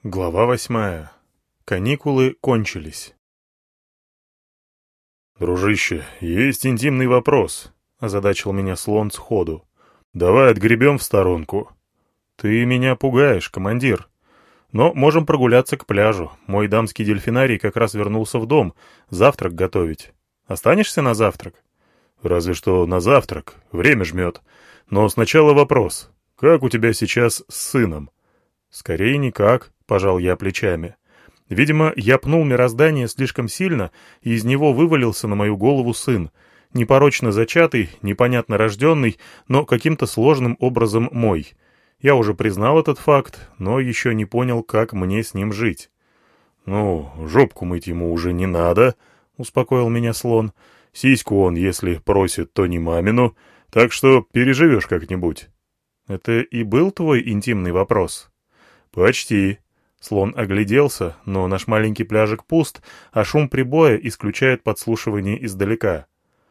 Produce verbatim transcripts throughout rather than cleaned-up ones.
Глава восьмая. Каникулы кончились. «Дружище, есть интимный вопрос», — озадачил меня слон сходу. «Давай отгребем в сторонку». «Ты меня пугаешь, командир. Но можем прогуляться к пляжу. Мой дамский дельфинарий как раз вернулся в дом. Завтрак готовить. Останешься на завтрак?» «Разве что на завтрак. Время жмет. Но сначала вопрос. Как у тебя сейчас с сыном?» «Скорее никак», — пожал я плечами. Видимо, я пнул мироздание слишком сильно, и из него вывалился на мою голову сын. Непорочно зачатый, непонятно рожденный, но каким-то сложным образом мой. Я уже признал этот факт, но еще не понял, как мне с ним жить. «Ну, жопку мыть ему уже не надо», — успокоил меня слон. «Сиську он, если просит, то не мамину, так что переживешь как-нибудь». «Это и был твой интимный вопрос?» «Почти». Слон огляделся, но наш маленький пляжик пуст, а шум прибоя исключает подслушивание издалека.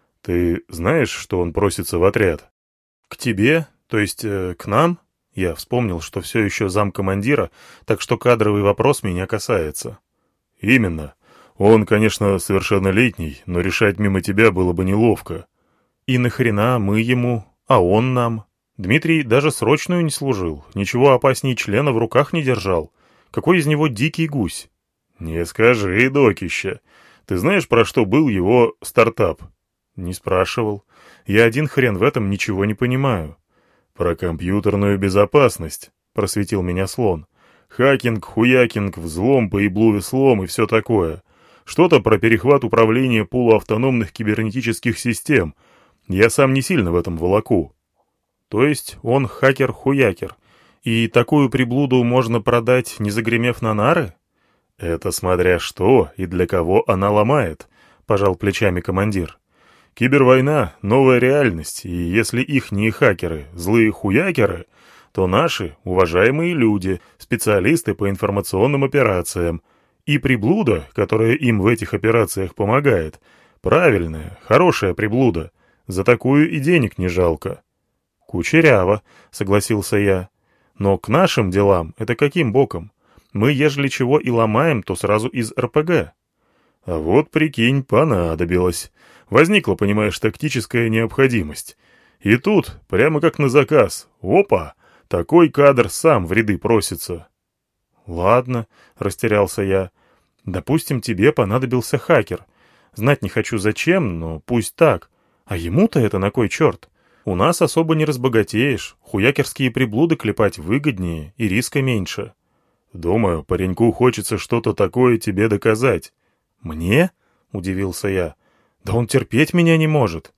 «Ты знаешь, что он просится в отряд?» «К тебе? То есть э, к нам?» Я вспомнил, что все еще замкомандира, так что кадровый вопрос меня касается. «Именно. Он, конечно, совершеннолетний, но решать мимо тебя было бы неловко». «И нахрена мы ему, а он нам?» Дмитрий даже срочную не служил, ничего опаснее члена в руках не держал. Какой из него дикий гусь? «Не скажи, докища. Ты знаешь, про что был его стартап?» «Не спрашивал. Я один хрен в этом ничего не понимаю». «Про компьютерную безопасность», — просветил меня слон. «Хакинг, хуякинг, взлом, поеблу-веслом и все такое. Что-то про перехват управления полуавтономных кибернетических систем. Я сам не сильно в этом волоку». «То есть он хакер-хуякер, и такую приблуду можно продать, не загремев на нары?» «Это смотря что и для кого она ломает», — пожал плечами командир. «Кибервойна — новая реальность, и если ихние хакеры — злые хуякеры, то наши — уважаемые люди, специалисты по информационным операциям. И приблуда, которая им в этих операциях помогает, правильная, хорошая приблуда. За такую и денег не жалко». «Кучеряво», — согласился я. «Но к нашим делам это каким боком? Мы, ежели чего и ломаем, то сразу из эр пэ гэ». «А вот, прикинь, понадобилось. Возникла, понимаешь, тактическая необходимость. И тут, прямо как на заказ, опа, такой кадр сам в ряды просится». «Ладно», — растерялся я. «Допустим, тебе понадобился хакер. Знать не хочу зачем, но пусть так. А ему-то это на кой черт? У нас особо не разбогатеешь, хуякерские приблуды клепать выгоднее и риска меньше». «Думаю, пареньку хочется что-то такое тебе доказать». «Мне?» — удивился я. «Да он терпеть меня не может».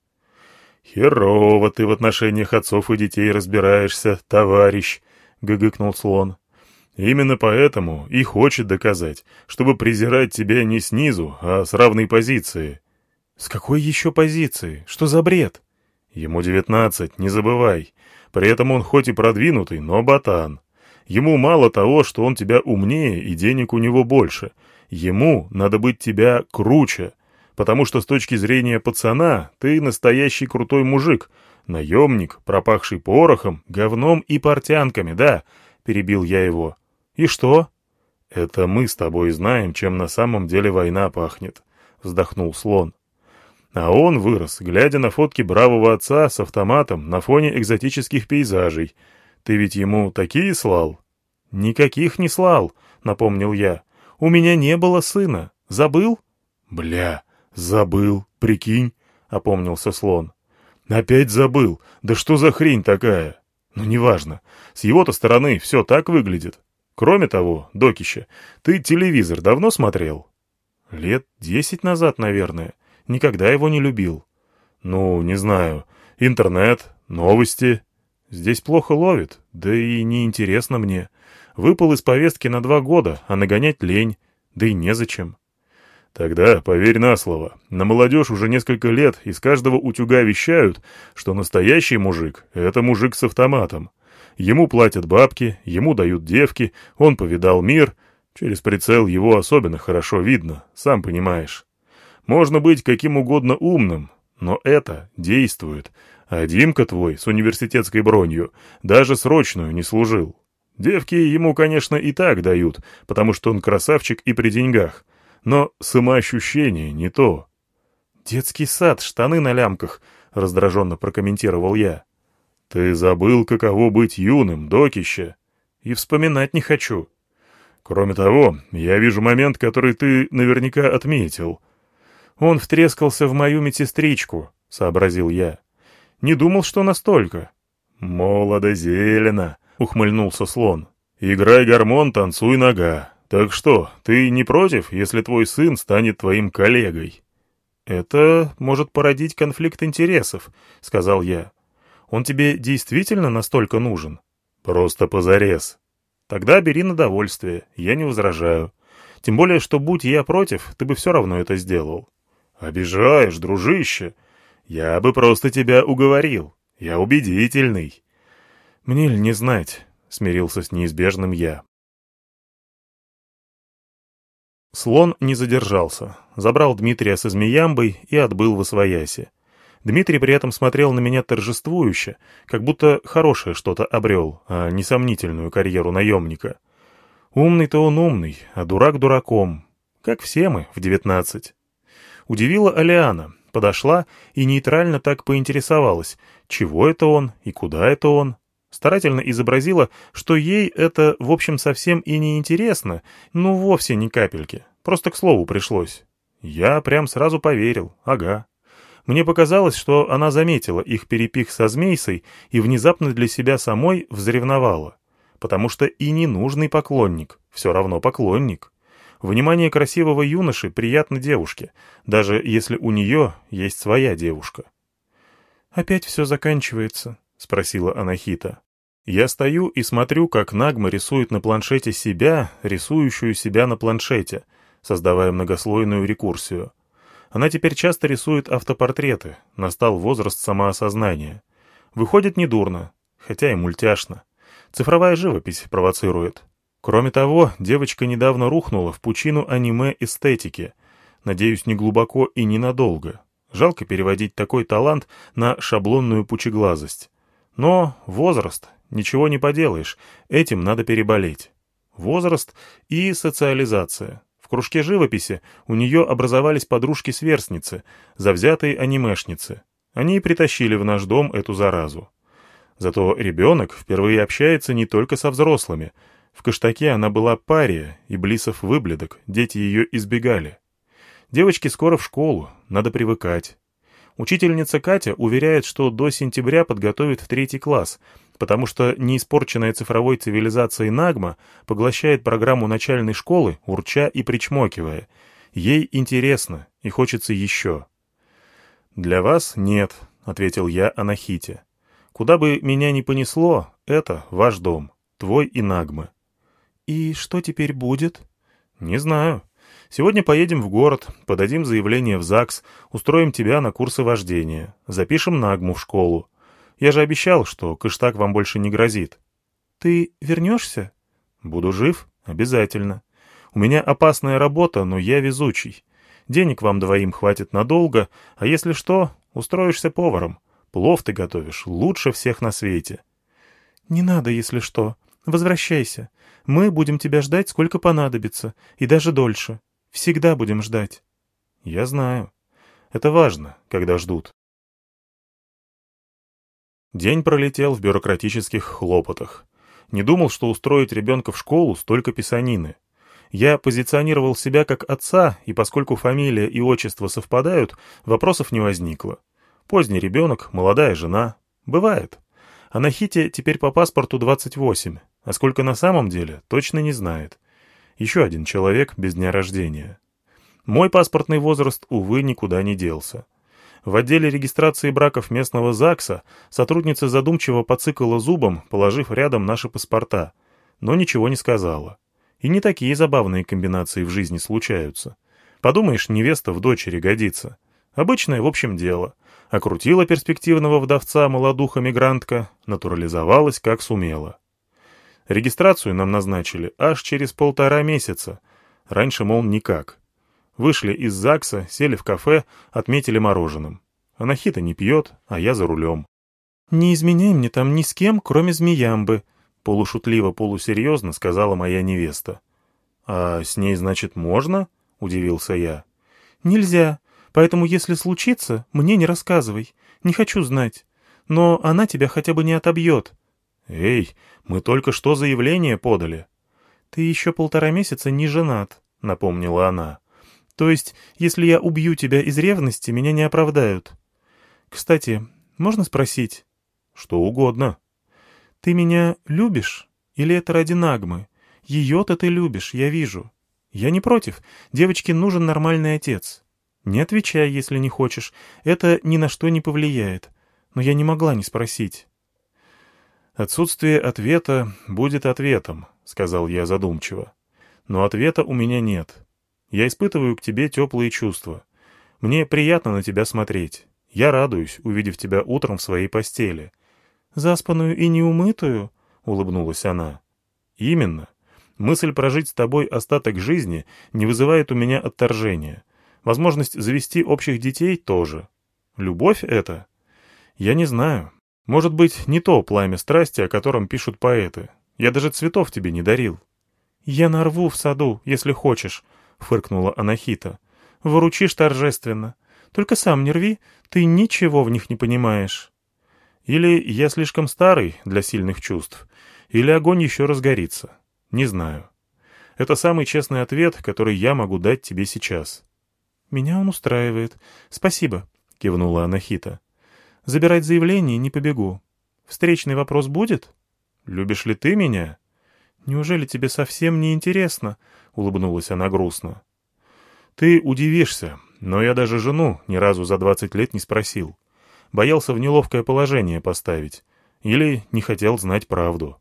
«Херово ты в отношениях отцов и детей разбираешься, товарищ», — гыгыкнул слон. «Именно поэтому и хочет доказать, чтобы презирать тебя не снизу, а с равной позиции». «С какой еще позиции? Что за бред?» «Ему девятнадцать, не забывай. При этом он хоть и продвинутый, но ботан. Ему мало того, что он тебя умнее и денег у него больше. Ему надо быть тебя круче, потому что с точки зрения пацана ты настоящий крутой мужик, наемник, пропахший порохом, говном и портянками, да», — перебил я его. «И что?» «Это мы с тобой знаем, чем на самом деле война пахнет», — вздохнул слон. А он вырос, глядя на фотки бравого отца с автоматом на фоне экзотических пейзажей. Ты ведь ему такие слал? «Никаких не слал», — напомнил я. «У меня не было сына. Забыл?» «Бля, забыл, прикинь», — опомнился слон. «Опять забыл. Да что за хрень такая? Ну, неважно. С его-то стороны все так выглядит. Кроме того, докища, ты телевизор давно смотрел?» «Лет десять назад, наверное. Никогда его не любил». «Ну, не знаю. Интернет, новости». «Здесь плохо ловит, да и неинтересно мне. Выпал из повестки на два года, а нагонять лень, да и незачем». «Тогда поверь на слово. На молодежь уже несколько лет из каждого утюга вещают, что настоящий мужик — это мужик с автоматом. Ему платят бабки, ему дают девки, он повидал мир. Через прицел его особенно хорошо видно, сам понимаешь. Можно быть каким угодно умным, но это действует. А Димка твой с университетской бронью даже срочную не служил». Девки ему, конечно, и так дают, потому что он красавчик и при деньгах. Но самоощущение не то. «Детский сад, штаны на лямках», — раздраженно прокомментировал я. «Ты забыл, каково быть юным, докище?» «И вспоминать не хочу». «Кроме того, я вижу момент, который ты наверняка отметил». «Он втрескался в мою медсестричку», — сообразил я. «Не думал, что настолько». «Молодо-зелено», — ухмыльнулся слон. «Играй гормон, танцуй нога. Так что, ты не против, если твой сын станет твоим коллегой?» «Это может породить конфликт интересов», — сказал я. «Он тебе действительно настолько нужен?» «Просто позарез». «Тогда бери на довольствие, я не возражаю. Тем более, что будь я против, ты бы все равно это сделал». «Обижаешь, дружище. Я бы просто тебя уговорил. Я убедительный». «Мне ли не знать», — смирился с неизбежным я. Слон не задержался, забрал Дмитрия со змеямбой и отбыл восвояси. Дмитрий при этом смотрел на меня торжествующе, как будто хорошее что-то обрел, а не сомнительную карьеру наемника. Умный-то он умный, а дурак дураком. Как все мы в девятнадцать. Удивила Алиана, подошла и нейтрально так поинтересовалась, чего это он и куда это он. Старательно изобразила, что ей это, в общем, совсем и не интересно, ну вовсе ни капельки, просто к слову пришлось. Я прям сразу поверил, ага. Мне показалось, что она заметила их перепих со змейсой и внезапно для себя самой взревновала, потому что и ненужный поклонник, все равно поклонник. Внимание красивого юноши приятно девушке, даже если у нее есть своя девушка. «Опять все заканчивается?» — спросила Анахита. Я стою и смотрю, как Нагма рисует на планшете себя, рисующую себя на планшете, создавая многослойную рекурсию. Она теперь часто рисует автопортреты, настал возраст самоосознания. Выходит недурно, хотя и мультяшно. Цифровая живопись провоцирует. Кроме того, девочка недавно рухнула в пучину аниме-эстетики. Надеюсь, не глубоко и ненадолго. Жалко переводить такой талант на шаблонную пучеглазость. Но возраст, ничего не поделаешь, этим надо переболеть. Возраст и социализация. В кружке живописи у нее образовались подружки-сверстницы, завзятые анимешницы. Они и притащили в наш дом эту заразу. Зато ребенок впервые общается не только со взрослыми. В Кыштаке она была пария, и Блисов выблядок, дети ее избегали. Девочки скоро в школу, надо привыкать. Учительница Катя уверяет, что до сентября подготовит в третий класс, потому что неиспорченная цифровой цивилизацией Нагма поглощает программу начальной школы, урча и причмокивая. Ей интересно и хочется еще. «Для вас нет», — ответил я Анахите. «Куда бы меня ни понесло, это ваш дом, твой и Нагмы». «И что теперь будет?» «Не знаю. Сегодня поедем в город, подадим заявление в ЗАГС, устроим тебя на курсы вождения, запишем Нагму в школу. Я же обещал, что Кыштак вам больше не грозит». «Ты вернешься?» «Буду жив? Обязательно. У меня опасная работа, но я везучий. Денег вам двоим хватит надолго, а если что, устроишься поваром. Плов ты готовишь лучше всех на свете». «Не надо, если что. Возвращайся. Мы будем тебя ждать, сколько понадобится, и даже дольше. Всегда будем ждать». «Я знаю. Это важно, когда ждут». День пролетел в бюрократических хлопотах. Не думал, что устроить ребенка в школу столько писанины. Я позиционировал себя как отца, и поскольку фамилия и отчество совпадают, вопросов не возникло. Поздний ребенок, молодая жена. Бывает. А Нахите теперь по паспорту двадцать восемь, а сколько на самом деле, точно не знает. Еще один человек без дня рождения. Мой паспортный возраст, увы, никуда не делся. В отделе регистрации браков местного ЗАГСа сотрудница задумчиво поцикала зубом, положив рядом наши паспорта, но ничего не сказала. И не такие забавные комбинации в жизни случаются. Подумаешь, невеста в дочери годится. Обычное, в общем, дело. Окрутила перспективного вдовца молодуха-мигрантка, натурализовалась как сумела. Регистрацию нам назначили аж через полтора месяца. Раньше, мол, никак. Вышли из ЗАГСа, сели в кафе, отметили мороженым. Анахита не пьет, а я за рулем. «Не изменяй мне там ни с кем, кроме змеямбы», — — полушутливо-полусерьезно сказала моя невеста. «А с ней, значит, можно?» — удивился я. «Нельзя, поэтому если случится, мне не рассказывай. Не хочу знать. Но она тебя хотя бы не отобьет». «Эй, мы только что заявление подали». «Ты еще полтора месяца не женат», — напомнила она. «То есть, если я убью тебя из ревности, меня не оправдают. Кстати, можно спросить?» «Что угодно». «Ты меня любишь? Или это ради Нагмы? Ее-то ты любишь, я вижу. Я не против. Девочке нужен нормальный отец. Не отвечай, если не хочешь. Это ни на что не повлияет. Но я не могла не спросить». «Отсутствие ответа будет ответом», — сказал я задумчиво. «Но ответа у меня нет. Я испытываю к тебе теплые чувства. Мне приятно на тебя смотреть. Я радуюсь, увидев тебя утром в своей постели». «Заспанную и неумытую?» — улыбнулась она. «Именно. Мысль прожить с тобой остаток жизни не вызывает у меня отторжения. Возможность завести общих детей тоже. Любовь это? Я не знаю. Может быть, не то пламя страсти, о котором пишут поэты. Я даже цветов тебе не дарил». «Я нарву в саду, если хочешь», — фыркнула Анахита. «Выручишь торжественно. Только сам не рви, ты ничего в них не понимаешь». Или я слишком старый для сильных чувств, или огонь еще разгорится. Не знаю. Это самый честный ответ, который я могу дать тебе сейчас. «Меня он устраивает. Спасибо», — кивнула Анахита. «Забирать заявление не побегу. Встречный вопрос будет?» «Любишь ли ты меня?» «Неужели тебе совсем не интересно?» — улыбнулась она грустно. «Ты удивишься, но я даже жену ни разу за двадцать лет не спросил. Боялся в неловкое положение поставить. Или не хотел знать правду».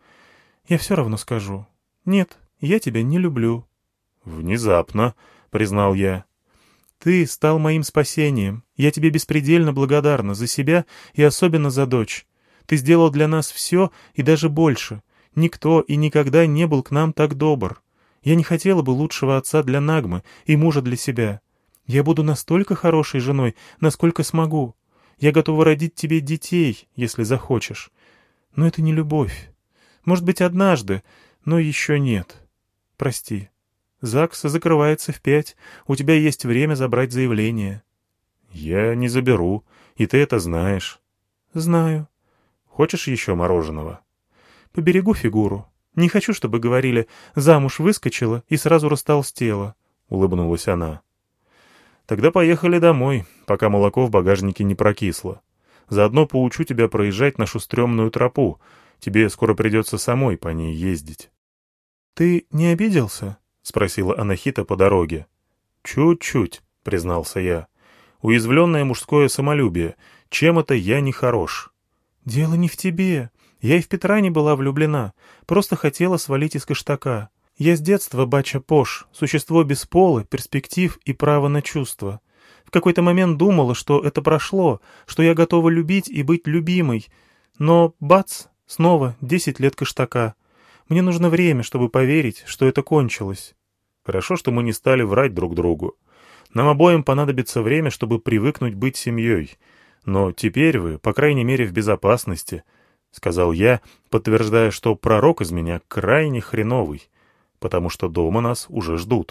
«Я все равно скажу. Нет, я тебя не люблю». «Внезапно», — признал я. «Ты стал моим спасением. Я тебе беспредельно благодарна за себя и особенно за дочь. Ты сделал для нас все и даже больше. Никто и никогда не был к нам так добр. Я не хотела бы лучшего отца для Нагмы и мужа для себя. Я буду настолько хорошей женой, насколько смогу. Я готова родить тебе детей, если захочешь. Но это не любовь. Может быть, однажды, но еще нет. Прости. ЗАГС закрывается в пять. У тебя есть время забрать заявление». «Я не заберу, и ты это знаешь». «Знаю». «Хочешь еще мороженого?» «Поберегу фигуру. Не хочу, чтобы говорили, замуж выскочила и сразу растолстела», — улыбнулась она. «Тогда поехали домой, пока молоко в багажнике не прокисло. Заодно поучу тебя проезжать нашу стрёмную тропу. Тебе скоро придется самой по ней ездить». «Ты не обиделся?» — спросила Анахита по дороге. «Чуть-чуть», — признался я. «Уязвленное мужское самолюбие. Чем это я не хорош?» «Дело не в тебе. Я и в Петра не была влюблена. Просто хотела свалить из Кыштака. Я с детства бача-пош, существо без пола, перспектив и права на чувства. В какой-то момент думала, что это прошло, что я готова любить и быть любимой. Но, бац, снова десять лет Кыштака. Мне нужно время, чтобы поверить, что это кончилось». «Хорошо, что мы не стали врать друг другу. Нам обоим понадобится время, чтобы привыкнуть быть семьей. Но теперь вы, по крайней мере, в безопасности», — сказал я, подтверждая, что пророк из меня крайне хреновый, потому что дома нас уже ждут.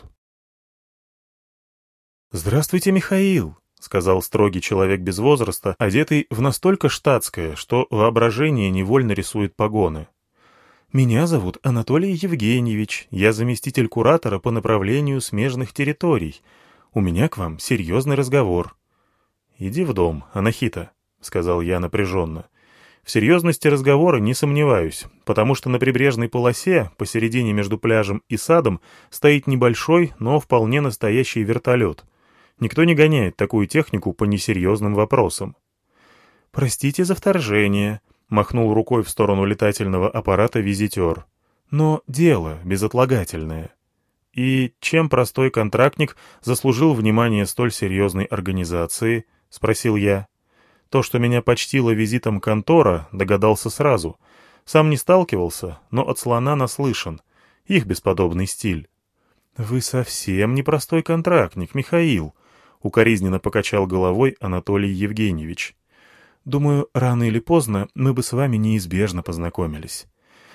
«Здравствуйте, Михаил», — сказал строгий человек без возраста, одетый в настолько штатское, что воображение невольно рисует погоны. «Меня зовут Анатолий Евгеньевич, я заместитель куратора по направлению смежных территорий. У меня к вам серьезный разговор». «Иди в дом, Анахита», — сказал я напряженно. «В серьезности разговора не сомневаюсь, потому что на прибрежной полосе, посередине между пляжем и садом, стоит небольшой, но вполне настоящий вертолет. Никто не гоняет такую технику по несерьезным вопросам». «Простите за вторжение», — махнул рукой в сторону летательного аппарата визитер. «Но дело безотлагательное». «И чем простой контрактник заслужил внимание столь серьезной организации?» — спросил я. То, что меня почтило визитом контора, догадался сразу. Сам не сталкивался, но от слона наслышан. Их бесподобный стиль. «Вы совсем не простой контрактник, Михаил», — укоризненно покачал головой Анатолий Евгеньевич. «Думаю, рано или поздно мы бы с вами неизбежно познакомились.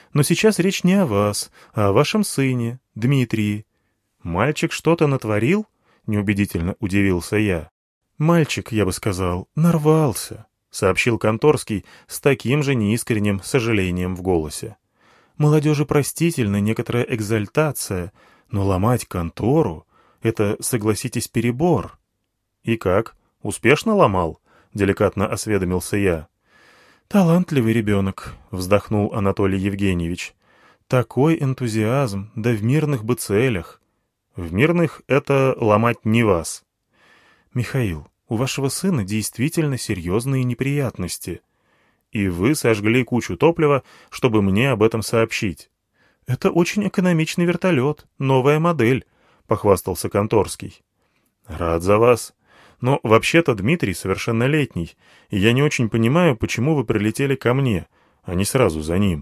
Но сейчас речь не о вас, а о вашем сыне, Дмитрии». «Мальчик что-то натворил?» — неубедительно удивился я. «Мальчик, я бы сказал, нарвался», — сообщил Конторский с таким же неискренним сожалением в голосе. «Молодежи простительна некоторая экзальтация, но ломать контору — это, согласитесь, перебор». «И как? Успешно ломал?» — деликатно осведомился я. «Талантливый ребенок», — вздохнул Анатолий Евгеньевич. «Такой энтузиазм, да в мирных бы целях». «В мирных это ломать не вас». «Михаил, у вашего сына действительно серьезные неприятности». «И вы сожгли кучу топлива, чтобы мне об этом сообщить». «Это очень экономичный вертолет, новая модель», — похвастался Конторский. «Рад за вас. Но вообще-то Дмитрий совершеннолетний, и я не очень понимаю, почему вы прилетели ко мне, а не сразу за ним».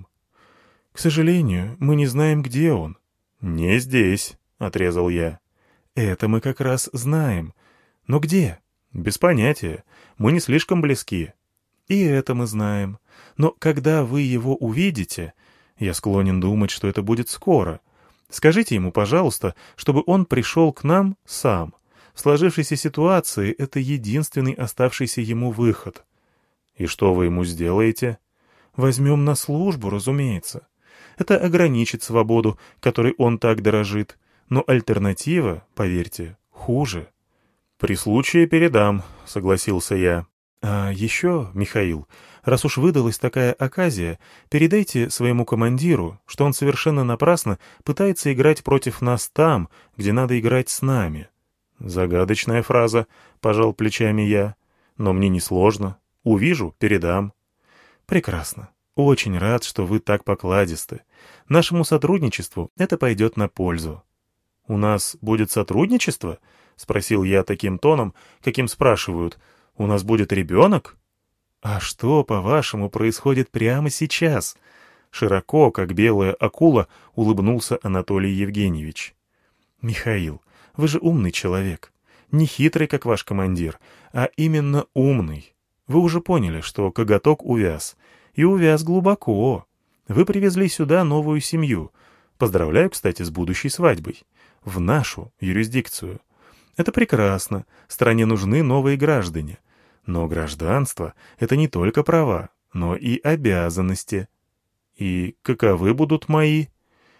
«К сожалению, мы не знаем, где он». «Не здесь», — отрезал я. «Это мы как раз знаем. Но где?» «Без понятия. Мы не слишком близки». «И это мы знаем. Но когда вы его увидите, я склонен думать, что это будет скоро, скажите ему, пожалуйста, чтобы он пришел к нам сам. В сложившейся ситуации это единственный оставшийся ему выход». «И что вы ему сделаете?» «Возьмем на службу, разумеется. Это ограничит свободу, которой он так дорожит. Но альтернатива, поверьте, хуже». «При случае передам», — согласился я. «А еще, Михаил, раз уж выдалась такая оказия, передайте своему командиру, что он совершенно напрасно пытается играть против нас там, где надо играть с нами». «Загадочная фраза», — пожал плечами я. «Но мне несложно. Увижу, передам». «Прекрасно. Очень рад, что вы так покладисты. Нашему сотрудничеству это пойдет на пользу». «У нас будет сотрудничество?» — спросил я таким тоном, каким спрашивают. «У нас будет ребенок?» «А что, по-вашему, происходит прямо сейчас?» Широко, как белая акула, улыбнулся Анатолий Евгеньевич. «Михаил, вы же умный человек. Не хитрый, как ваш командир, а именно умный. Вы уже поняли, что коготок увяз. И увяз глубоко. Вы привезли сюда новую семью. Поздравляю, кстати, с будущей свадьбой. В нашу юрисдикцию. Это прекрасно. Стране нужны новые граждане. Но гражданство — это не только права, но и обязанности. И каковы будут мои?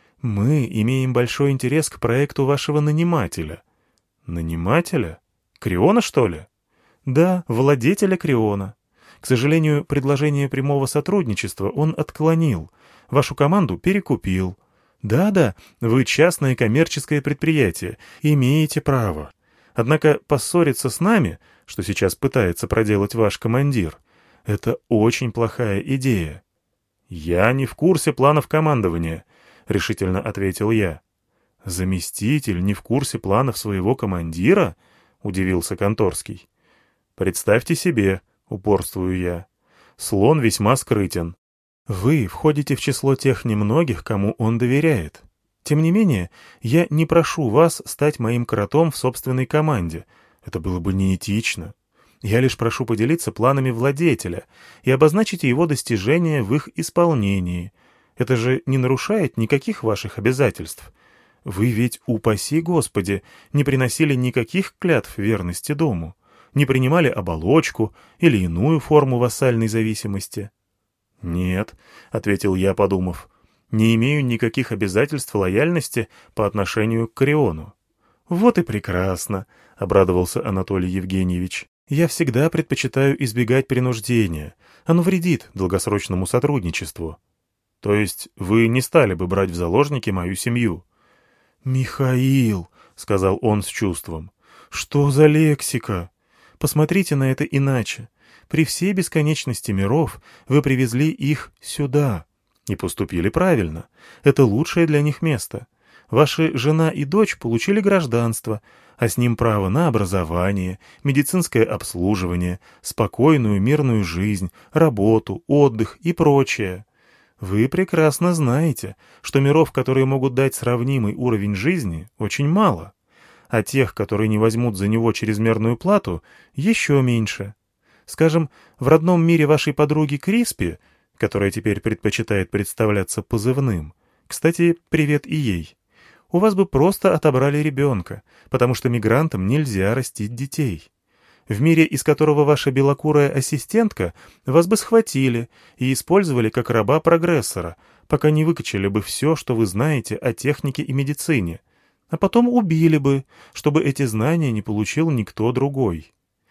Мы имеем большой интерес к проекту вашего нанимателя». «Нанимателя? Криона, что ли?» «Да, владетеля Криона. К сожалению, предложение прямого сотрудничества он отклонил. Вашу команду перекупил. Да-да, вы частное коммерческое предприятие, имеете право. Однако поссориться с нами, что сейчас пытается проделать ваш командир, это очень плохая идея». «Я не в курсе планов командования», — решительно ответил я. «Заместитель не в курсе планов своего командира?» — удивился Конторский. «Представьте себе», — упорствую я, — «слон весьма скрытен». «Вы входите в число тех немногих, кому он доверяет. Тем не менее, я не прошу вас стать моим кротом в собственной команде. Это было бы неэтично. Я лишь прошу поделиться планами владетеля и обозначить его достижения в их исполнении. Это же не нарушает никаких ваших обязательств. Вы ведь, упаси Господи, не приносили никаких клятв верности дому, не принимали оболочку или иную форму вассальной зависимости». «Нет», — ответил я, подумав, — «не имею никаких обязательств лояльности по отношению к Криону». «Вот и прекрасно», — обрадовался Анатолий Евгеньевич. «Я всегда предпочитаю избегать принуждения. Оно вредит долгосрочному сотрудничеству». «То есть вы не стали бы брать в заложники мою семью?» «Михаил», — сказал он с чувством, — «что за лексика? Посмотрите на это иначе. При всей бесконечности миров вы привезли их сюда. И поступили правильно. Это лучшее для них место. Ваши жена и дочь получили гражданство, а с ним право на образование, медицинское обслуживание, спокойную мирную жизнь, работу, отдых и прочее. Вы прекрасно знаете, что миров, которые могут дать сравнимый уровень жизни, очень мало, а тех, которые не возьмут за него чрезмерную плату, еще меньше. Скажем, в родном мире вашей подруги Криспи, которая теперь предпочитает представляться позывным. Кстати, привет и ей. У вас бы просто отобрали ребенка, потому что мигрантам нельзя растить детей. В мире, из которого ваша белокурая ассистентка, вас бы схватили и использовали как раба-прогрессора, пока не выкачали бы все, что вы знаете о технике и медицине, а потом убили бы, чтобы эти знания не получил никто другой.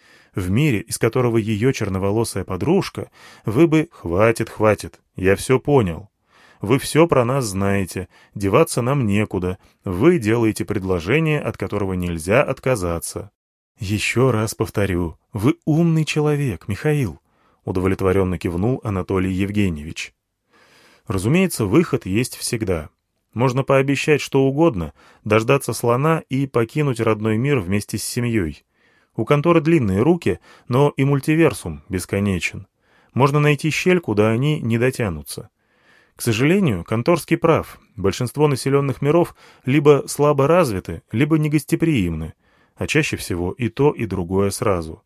В мире, из которого ее черноволосая подружка, вы бы... Хватит, хватит, я все понял. Вы все про нас знаете, деваться нам некуда, вы делаете предложение, от которого нельзя отказаться. Еще раз повторю, вы умный человек, Михаил, удовлетворенно кивнул Анатолий Евгеньевич. Разумеется, выход есть всегда. Можно пообещать что угодно, дождаться слона и покинуть родной мир вместе с семьей. У конторы длинные руки, но и мультиверсум бесконечен. Можно найти щель, куда они не дотянутся. К сожалению, Конторский прав. Большинство населенных миров либо слабо развиты, либо негостеприимны, а чаще всего и то, и другое сразу.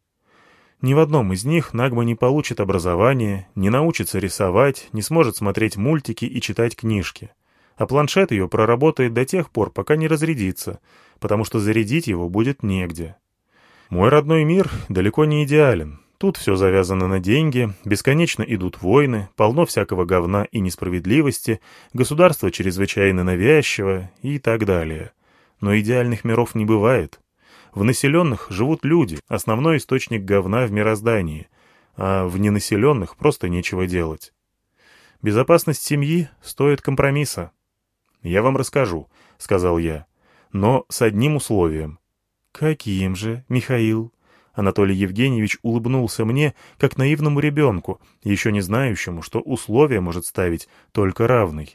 Ни в одном из них Нагма не получит образование, не научится рисовать, не сможет смотреть мультики и читать книжки. А планшет ее проработает до тех пор, пока не разрядится, потому что зарядить его будет негде. Мой родной мир далеко не идеален. Тут все завязано на деньги, бесконечно идут войны, полно всякого говна и несправедливости, государство чрезвычайно навязчиво и так далее. Но идеальных миров не бывает. В населенных живут люди, основной источник говна в мироздании, а в ненаселенных просто нечего делать. Безопасность семьи стоит компромисса. «Я вам расскажу», — сказал я, — «но с одним условием». «Каким же, Михаил?» Анатолий Евгеньевич улыбнулся мне, как наивному ребенку, еще не знающему, что условия может ставить только равный.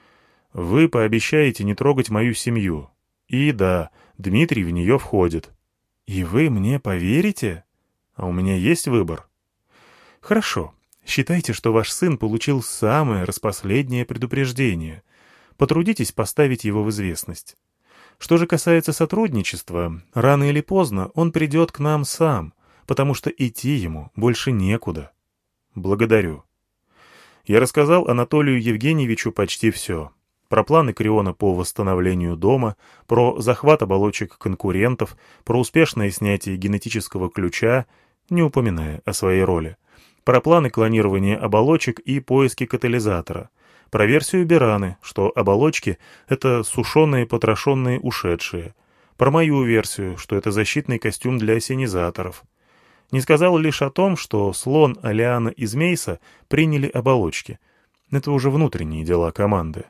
«Вы пообещаете не трогать мою семью. И да, Дмитрий в нее входит». «И вы мне поверите? А у меня есть выбор». «Хорошо. Считайте, что ваш сын получил самое распоследнее предупреждение. Потрудитесь поставить его в известность. Что же касается сотрудничества, рано или поздно он придет к нам сам, потому что идти ему больше некуда». «Благодарю». Я рассказал Анатолию Евгеньевичу почти все. Про планы Криона по восстановлению дома, про захват оболочек конкурентов, про успешное снятие генетического ключа, не упоминая о своей роли, про планы клонирования оболочек и поиски катализатора, про версию Бераны, что оболочки — это сушеные потрошенные ушедшие, про мою версию, что это защитный костюм для ассенизаторов. Не сказал лишь о том, что слон, Алиана и Змейса приняли оболочки. Это уже внутренние дела команды.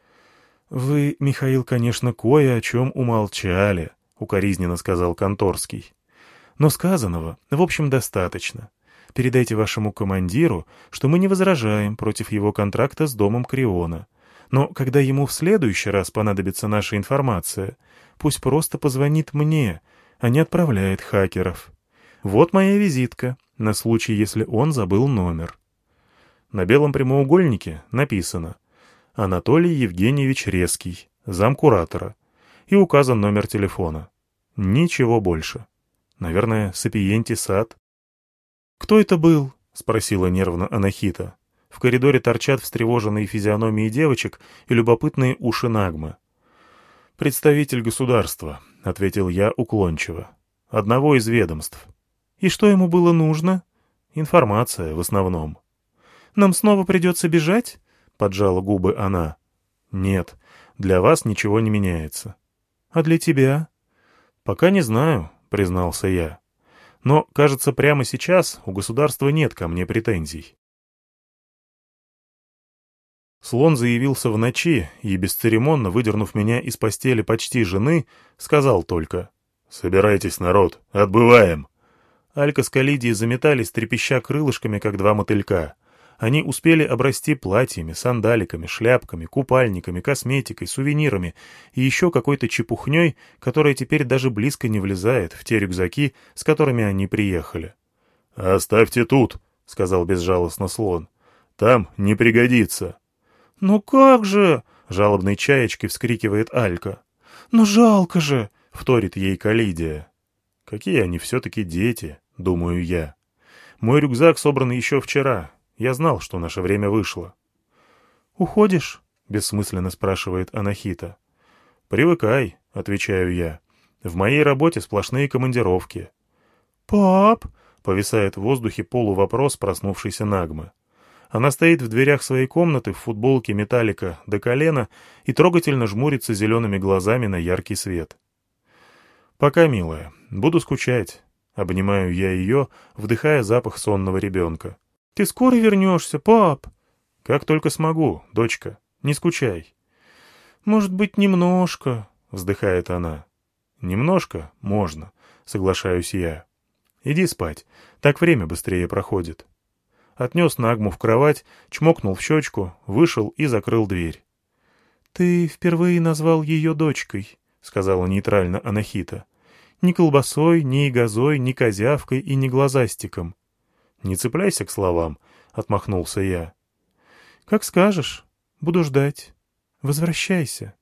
«Вы, Михаил, конечно, кое о чем умолчали», — укоризненно сказал Конторский. «Но сказанного, в общем, достаточно. Передайте вашему командиру, что мы не возражаем против его контракта с домом Криона. Но когда ему в следующий раз понадобится наша информация, пусть просто позвонит мне, а не отправляет хакеров. Вот моя визитка, на случай, если он забыл номер». На белом прямоугольнике написано «Анатолий Евгеньевич Резкий, замкуратора», и указан номер телефона. Ничего больше. Наверное, Сапиенти Сад. «Кто это был?» — спросила нервно Анахита. В коридоре торчат встревоженные физиономии девочек и любопытные уши Нагмы. «Представитель государства», — ответил я уклончиво. «Одного из ведомств». «И что ему было нужно?» «Информация, в основном». «Нам снова придется бежать?» — поджала губы она. «Нет, для вас ничего не меняется». «А для тебя?» «Пока не знаю», — признался я. «Но, кажется, прямо сейчас у государства нет ко мне претензий». Слон заявился в ночи и, бесцеремонно выдернув меня из постели почти жены, сказал только: «Собирайтесь, народ, отбываем». Алька с Калидией заметались, трепеща крылышками, как два мотылька. Они успели обрасти платьями, сандаликами, шляпками, купальниками, косметикой, сувенирами и еще какой-то чепухней, которая теперь даже близко не влезает в те рюкзаки, с которыми они приехали. «Оставьте тут», — сказал безжалостно слон. «Там не пригодится». «Ну как же!» — жалобной чаечкой вскрикивает Алька. «Ну жалко же!» — вторит ей Калидия. «Какие они все-таки дети», — думаю я. «Мой рюкзак собран еще вчера. Я знал, что наше время вышло. «Уходишь?» — бессмысленно спрашивает Анахита. «Привыкай», — отвечаю я. «В моей работе сплошные командировки». «Пап!» — повисает в воздухе полувопрос проснувшейся Нагмы. Она стоит в дверях своей комнаты в футболке металлика до колена и трогательно жмурится зелеными глазами на яркий свет. «Пока, милая, буду скучать», — обнимаю я ее, вдыхая запах сонного ребенка. «Ты скоро вернешься, пап?» «Как только смогу, дочка, не скучай». «Может быть, немножко», — вздыхает она. «Немножко? Можно», — соглашаюсь я. «Иди спать, так время быстрее проходит». Отнес Нагму в кровать, чмокнул в щечку, вышел и закрыл дверь. «Ты впервые назвал ее дочкой», — сказала нейтрально Анахита. «Ни колбасой, ни газой, ни козявкой и ни глазастиком». «Не цепляйся к словам», — отмахнулся я. «Как скажешь. Буду ждать. Возвращайся».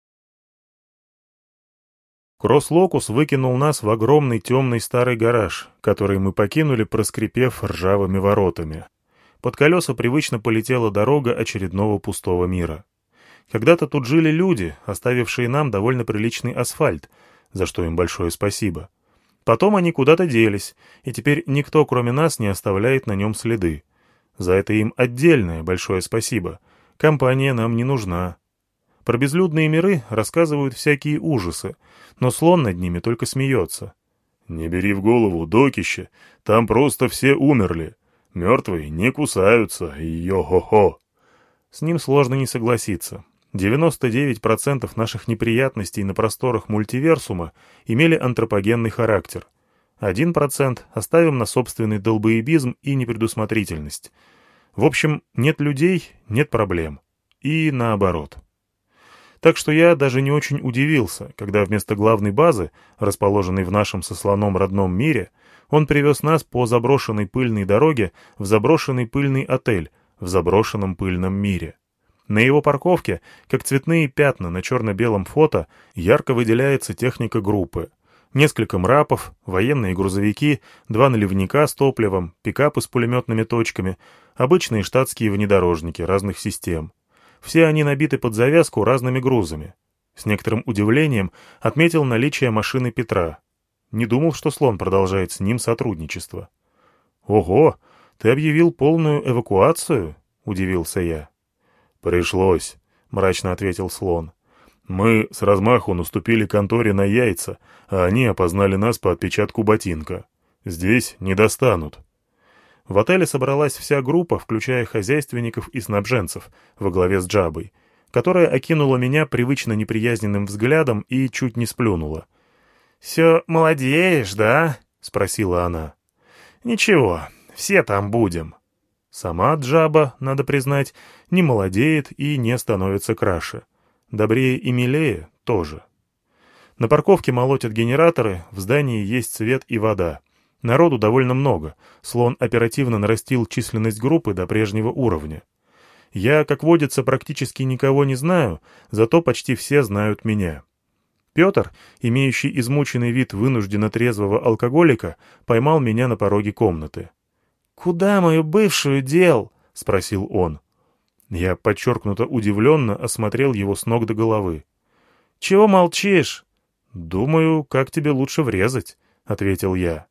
Кросс-локус выкинул нас в огромный темный старый гараж, который мы покинули, проскрипев ржавыми воротами. Под колеса привычно полетела дорога очередного пустого мира. Когда-то тут жили люди, оставившие нам довольно приличный асфальт, за что им большое спасибо. Потом они куда-то делись, и теперь никто, кроме нас, не оставляет на нем следы. За это им отдельное большое спасибо. Компания нам не нужна. Про безлюдные миры рассказывают всякие ужасы, но слон над ними только смеется. «Не бери в голову, докище, там просто все умерли. Мертвые не кусаются, йо-хо-хо». С ним сложно не согласиться. девяносто девять процентов наших неприятностей на просторах мультиверсума имели антропогенный характер. Один процент оставим на собственный долбоебизм и непредусмотрительность. В общем, нет людей — нет проблем. И наоборот. Так что я даже не очень удивился, когда вместо главной базы, расположенной в нашем со слоном родном мире, он привез нас по заброшенной пыльной дороге в заброшенный пыльный отель в заброшенном пыльном мире. На его парковке, как цветные пятна на черно-белом фото, ярко выделяется техника группы. Несколько мрапов, военные грузовики, два наливника с топливом, пикапы с пулеметными точками, обычные штатские внедорожники разных систем. Все они набиты под завязку разными грузами. С некоторым удивлением отметил наличие машины Петра. Не думал, что слон продолжает с ним сотрудничество. «Ого, ты объявил полную эвакуацию?» — удивился я. «Пришлось», — мрачно ответил слон. «Мы с размаху наступили конторе на яйца, а они опознали нас по отпечатку ботинка. Здесь не достанут». В отеле собралась вся группа, включая хозяйственников и снабженцев, во главе с Джабой, которая окинула меня привычно неприязненным взглядом и чуть не сплюнула. «Все молодеешь, да?» — спросила она. «Ничего, все там будем». Сама Джаба, надо признать, не молодеет и не становится краше. Добрее и милее тоже. На парковке молотят генераторы, в здании есть свет и вода. Народу довольно много, слон оперативно нарастил численность группы до прежнего уровня. Я, как водится, практически никого не знаю, зато почти все знают меня. Петр, имеющий измученный вид вынужденно трезвого алкоголика, поймал меня на пороге комнаты. «Куда мою бывшую дел?» — спросил он. Я подчеркнуто удивленно осмотрел его с ног до головы. «Чего молчишь?» «Думаю, как тебе лучше врезать», — ответил я.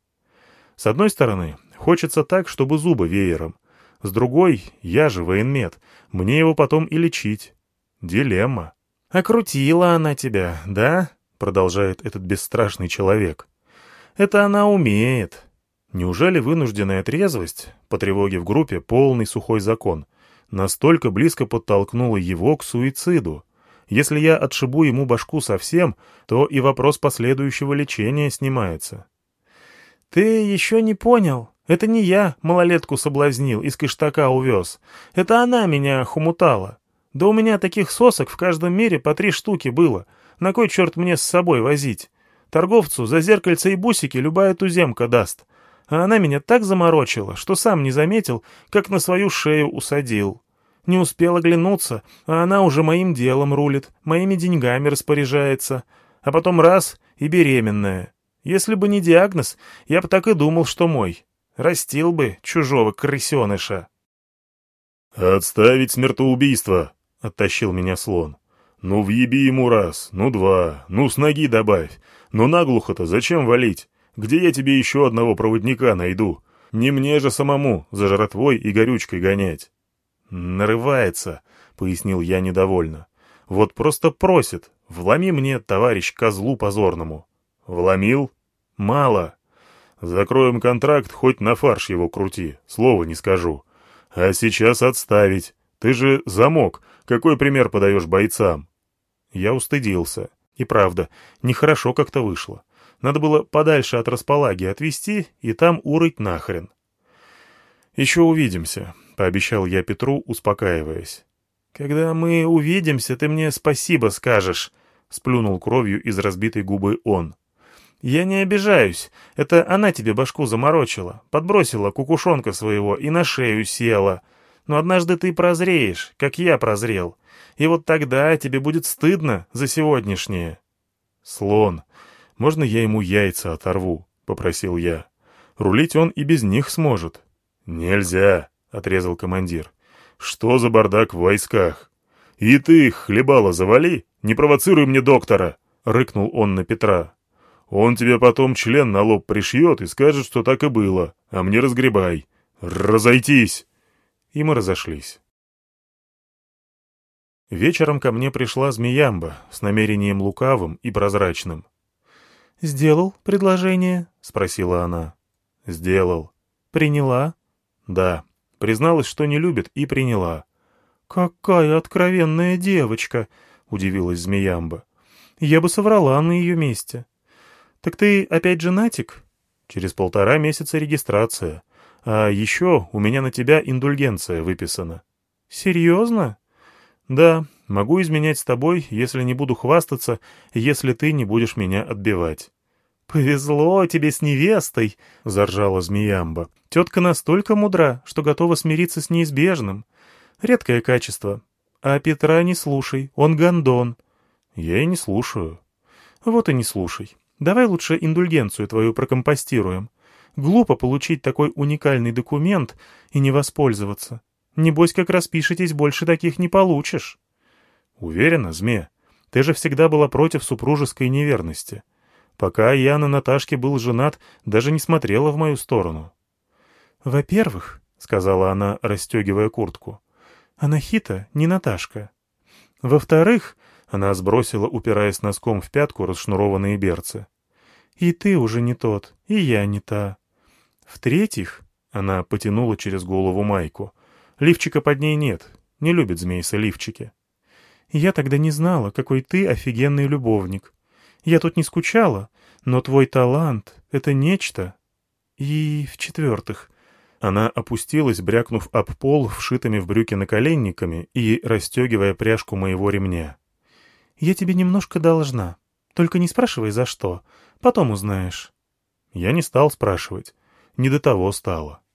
С одной стороны, хочется так, чтобы зубы веером. С другой, я же военмед, мне его потом и лечить. Дилемма. «Окрутила она тебя, да?» — продолжает этот бесстрашный человек. «Это она умеет». Неужели вынужденная трезвость, по тревоге в группе полный сухой закон, настолько близко подтолкнула его к суициду? Если я отшибу ему башку совсем, то и вопрос последующего лечения снимается. «Ты еще не понял. Это не я малолетку соблазнил, из Кыштака увез. Это она меня хомутала. Да у меня таких сосок в каждом мире по три штуки было. На кой черт мне с собой возить? Торговцу за зеркальце и бусики любая туземка даст. А она меня так заморочила, что сам не заметил, как на свою шею усадил. Не успел оглянуться, а она уже моим делом рулит, моими деньгами распоряжается. А потом раз — и беременная. Если бы не диагноз, я бы так и думал, что мой. Растил бы чужого крысеныша». «Отставить смертоубийство!» — оттащил меня слон. «Ну, въеби ему раз, ну два, ну с ноги добавь. Ну наглухо-то зачем валить? Где я тебе еще одного проводника найду? Не мне же самому за жратвой и горючкой гонять». «Нарывается», — пояснил я недовольно. «Вот просто просит. Вломи мне, товарищ, козлу позорному». «Вломил? Мало. Закроем контракт, хоть на фарш его крути, слова не скажу. А сейчас отставить. Ты же замок. Какой пример подаешь бойцам?» Я устыдился. И правда, нехорошо как-то вышло. Надо было подальше от располаги отвезти и там урыть нахрен. «Еще увидимся», — пообещал я Петру, успокаиваясь. «Когда мы увидимся, ты мне спасибо скажешь», — сплюнул кровью из разбитой губы он. «Я не обижаюсь. Это она тебе башку заморочила, подбросила кукушонка своего и на шею села. Но однажды ты прозреешь, как я прозрел. И вот тогда тебе будет стыдно за сегодняшнее». «Слон, можно я ему яйца оторву?» — попросил я. «Рулить он и без них сможет». «Нельзя», — отрезал командир. «Что за бардак в войсках? И ты, хлебало, завали, не провоцируй мне доктора!» — рыкнул он на Петра. «Он тебе потом член на лоб пришьет и скажет, что так и было, а мне разгребай. Разойтись!» И мы разошлись. Вечером ко мне пришла Змеямба с намерением лукавым и прозрачным. «Сделал предложение?» — спросила она. «Сделал». «Приняла?» «Да». Призналась, что не любит, и приняла. «Какая откровенная девочка!» — удивилась Змеямба. «Я бы соврала на ее месте». «Так ты опять женатик?» «Через полтора месяца регистрация. А еще у меня на тебя индульгенция выписана». «Серьезно?» «Да, могу изменять с тобой, если не буду хвастаться, если ты не будешь меня отбивать». «Повезло тебе с невестой!» — заржала Змеямба. «Тетка настолько мудра, что готова смириться с неизбежным. Редкое качество. А Петра не слушай, он гондон». «Я и не слушаю». «Вот и не слушай. Давай лучше индульгенцию твою прокомпостируем. Глупо получить такой уникальный документ и не воспользоваться. Небось, как распишетесь, больше таких не получишь». «Уверена, Зме? Ты же всегда была против супружеской неверности. Пока я на Наташке был женат, даже не смотрела в мою сторону». «Во-первых, — сказала она, расстегивая куртку, — Анахита не Наташка. Во-вторых, — она сбросила, упираясь носком в пятку, расшнурованные берцы, — и ты уже не тот, и я не та. В-третьих, — она потянула через голову майку, — лифчика под ней нет, не любит змейса лифчики. Я тогда не знала, какой ты офигенный любовник. Я тут не скучала, но твой талант — это нечто. И, в-четвертых, она опустилась, брякнув об пол вшитыми в брюки наколенниками и расстегивая пряжку моего ремня. Я тебе немножко должна. Только не спрашивай, за что. Потом узнаешь». Я не стал спрашивать. Не до того стало.